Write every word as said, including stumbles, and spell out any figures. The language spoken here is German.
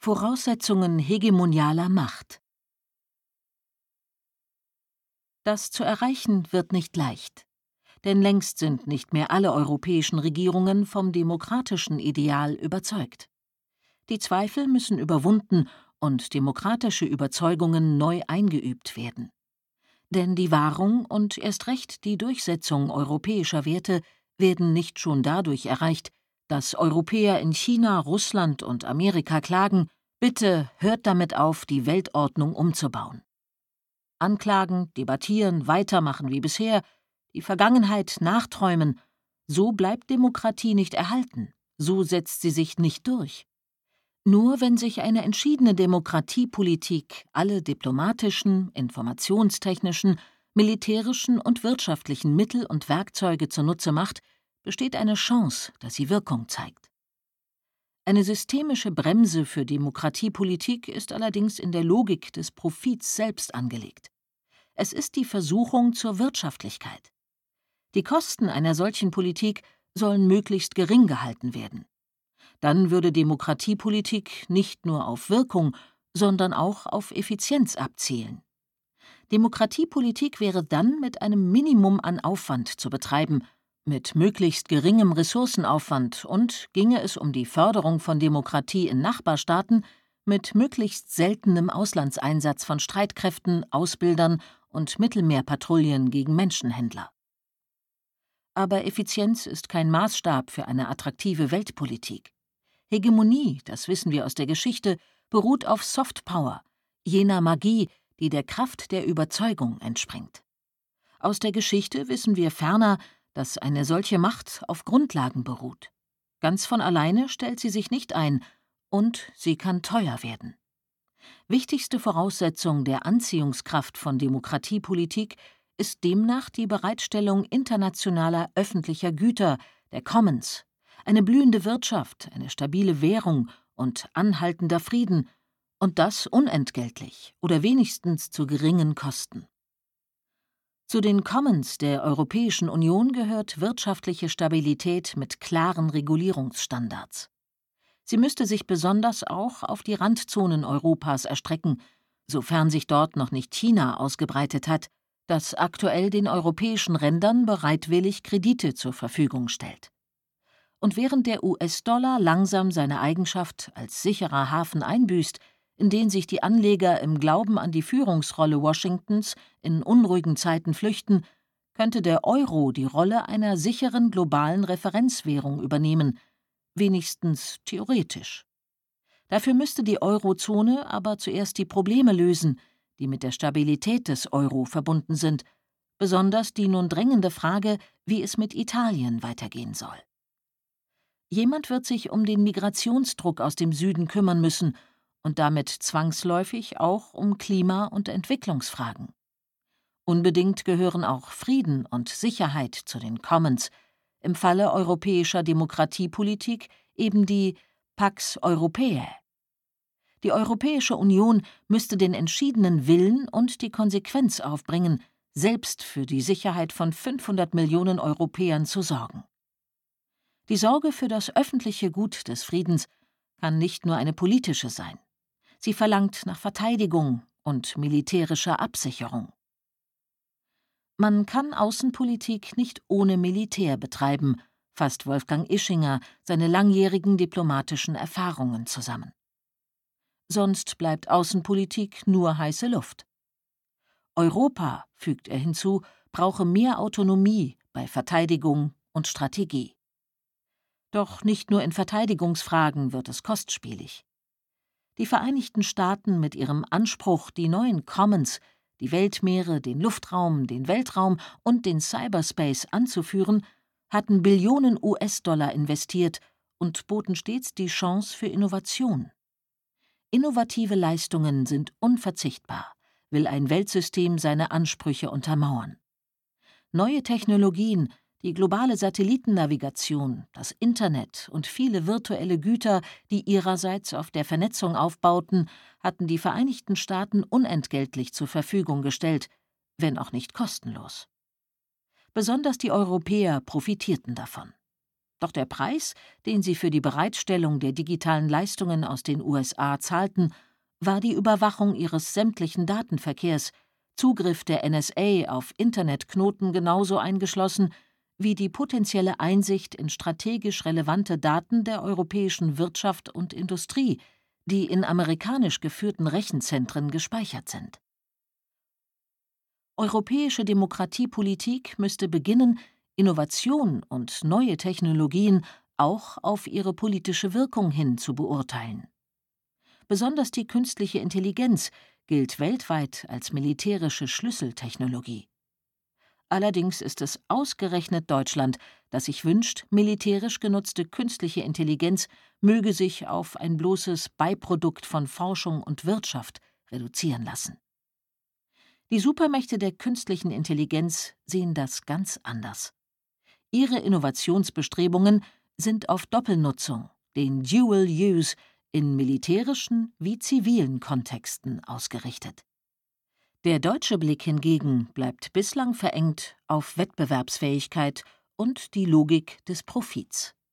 Voraussetzungen hegemonialer Macht. Das zu erreichen wird nicht leicht. Denn längst sind nicht mehr alle europäischen Regierungen vom demokratischen Ideal überzeugt. Die Zweifel müssen überwunden und demokratische Überzeugungen neu eingeübt werden. Denn die Wahrung und erst recht die Durchsetzung europäischer Werte werden nicht schon dadurch erreicht, dass Europäer in China, Russland und Amerika klagen: Bitte hört damit auf, die Weltordnung umzubauen. Anklagen, debattieren, weitermachen wie bisher, die Vergangenheit nachträumen, so bleibt Demokratie nicht erhalten, so setzt sie sich nicht durch. Nur wenn sich eine entschiedene Demokratiepolitik alle diplomatischen, informationstechnischen, militärischen und wirtschaftlichen Mittel und Werkzeuge zunutze macht, besteht eine Chance, dass sie Wirkung zeigt. Eine systemische Bremse für Demokratiepolitik ist allerdings in der Logik des Profits selbst angelegt. Es ist die Versuchung zur Wirtschaftlichkeit. Die Kosten einer solchen Politik sollen möglichst gering gehalten werden. Dann würde Demokratiepolitik nicht nur auf Wirkung, sondern auch auf Effizienz abzielen. Demokratiepolitik wäre dann mit einem Minimum an Aufwand zu betreiben, mit möglichst geringem Ressourcenaufwand und, ginge es um die Förderung von Demokratie in Nachbarstaaten, mit möglichst seltenem Auslandseinsatz von Streitkräften, Ausbildern und Mittelmeerpatrouillen gegen Menschenhändler. Aber Effizienz ist kein Maßstab für eine attraktive Weltpolitik. Hegemonie, das wissen wir aus der Geschichte, beruht auf Softpower, jener Magie, die der Kraft der Überzeugung entspringt. Aus der Geschichte wissen wir ferner, dass eine solche Macht auf Grundlagen beruht. Ganz von alleine stellt sie sich nicht ein, und sie kann teuer werden. Wichtigste Voraussetzung der Anziehungskraft von Demokratiepolitik ist demnach die Bereitstellung internationaler öffentlicher Güter, der Commons, eine blühende Wirtschaft, eine stabile Währung und anhaltender Frieden, und das unentgeltlich oder wenigstens zu geringen Kosten. Zu den Commons der Europäischen Union gehört wirtschaftliche Stabilität mit klaren Regulierungsstandards. Sie müsste sich besonders auch auf die Randzonen Europas erstrecken, sofern sich dort noch nicht China ausgebreitet hat, das aktuell den europäischen Rändern bereitwillig Kredite zur Verfügung stellt. Und während der U S-Dollar langsam seine Eigenschaft als sicherer Hafen einbüßt, in den sich die Anleger im Glauben an die Führungsrolle Washingtons in unruhigen Zeiten flüchten, könnte der Euro die Rolle einer sicheren globalen Referenzwährung übernehmen, wenigstens theoretisch. Dafür müsste die Eurozone aber zuerst die Probleme lösen, die mit der Stabilität des Euro verbunden sind, besonders die nun drängende Frage, wie es mit Italien weitergehen soll. Jemand wird sich um den Migrationsdruck aus dem Süden kümmern müssen und damit zwangsläufig auch um Klima- und Entwicklungsfragen. Unbedingt gehören auch Frieden und Sicherheit zu den Commons, im Falle europäischer Demokratiepolitik eben die Pax Europaeae. Die Europäische Union müsste den entschiedenen Willen und die Konsequenz aufbringen, selbst für die Sicherheit von fünfhundert Millionen Europäern zu sorgen. Die Sorge für das öffentliche Gut des Friedens kann nicht nur eine politische sein. Sie verlangt nach Verteidigung und militärischer Absicherung. Man kann Außenpolitik nicht ohne Militär betreiben, fasst Wolfgang Ischinger seine langjährigen diplomatischen Erfahrungen zusammen. Sonst bleibt Außenpolitik nur heiße Luft. Europa, fügt er hinzu, brauche mehr Autonomie bei Verteidigung und Strategie. Doch nicht nur in Verteidigungsfragen wird es kostspielig. Die Vereinigten Staaten mit ihrem Anspruch, die neuen Commons, die Weltmeere, den Luftraum, den Weltraum und den Cyberspace anzuführen, hatten Billionen U S-Dollar investiert und boten stets die Chance für Innovation. Innovative Leistungen sind unverzichtbar, will ein Weltsystem seine Ansprüche untermauern. Neue Technologien, die globale Satellitennavigation, das Internet und viele virtuelle Güter, die ihrerseits auf der Vernetzung aufbauten, hatten die Vereinigten Staaten unentgeltlich zur Verfügung gestellt, wenn auch nicht kostenlos. Besonders die Europäer profitierten davon. Doch der Preis, den sie für die Bereitstellung der digitalen Leistungen aus den U S A zahlten, war die Überwachung ihres sämtlichen Datenverkehrs, Zugriff der N S A auf Internetknoten genauso eingeschlossen wie die potenzielle Einsicht in strategisch relevante Daten der europäischen Wirtschaft und Industrie, die in amerikanisch geführten Rechenzentren gespeichert sind. Europäische Demokratiepolitik müsste beginnen, Innovation und neue Technologien auch auf ihre politische Wirkung hin zu beurteilen. Besonders die künstliche Intelligenz gilt weltweit als militärische Schlüsseltechnologie. Allerdings ist es ausgerechnet Deutschland, das sich wünscht, militärisch genutzte künstliche Intelligenz möge sich auf ein bloßes Beiprodukt von Forschung und Wirtschaft reduzieren lassen. Die Supermächte der künstlichen Intelligenz sehen das ganz anders. Ihre Innovationsbestrebungen sind auf Doppelnutzung, den Dual Use, in militärischen wie zivilen Kontexten ausgerichtet. Der deutsche Blick hingegen bleibt bislang verengt auf Wettbewerbsfähigkeit und die Logik des Profits.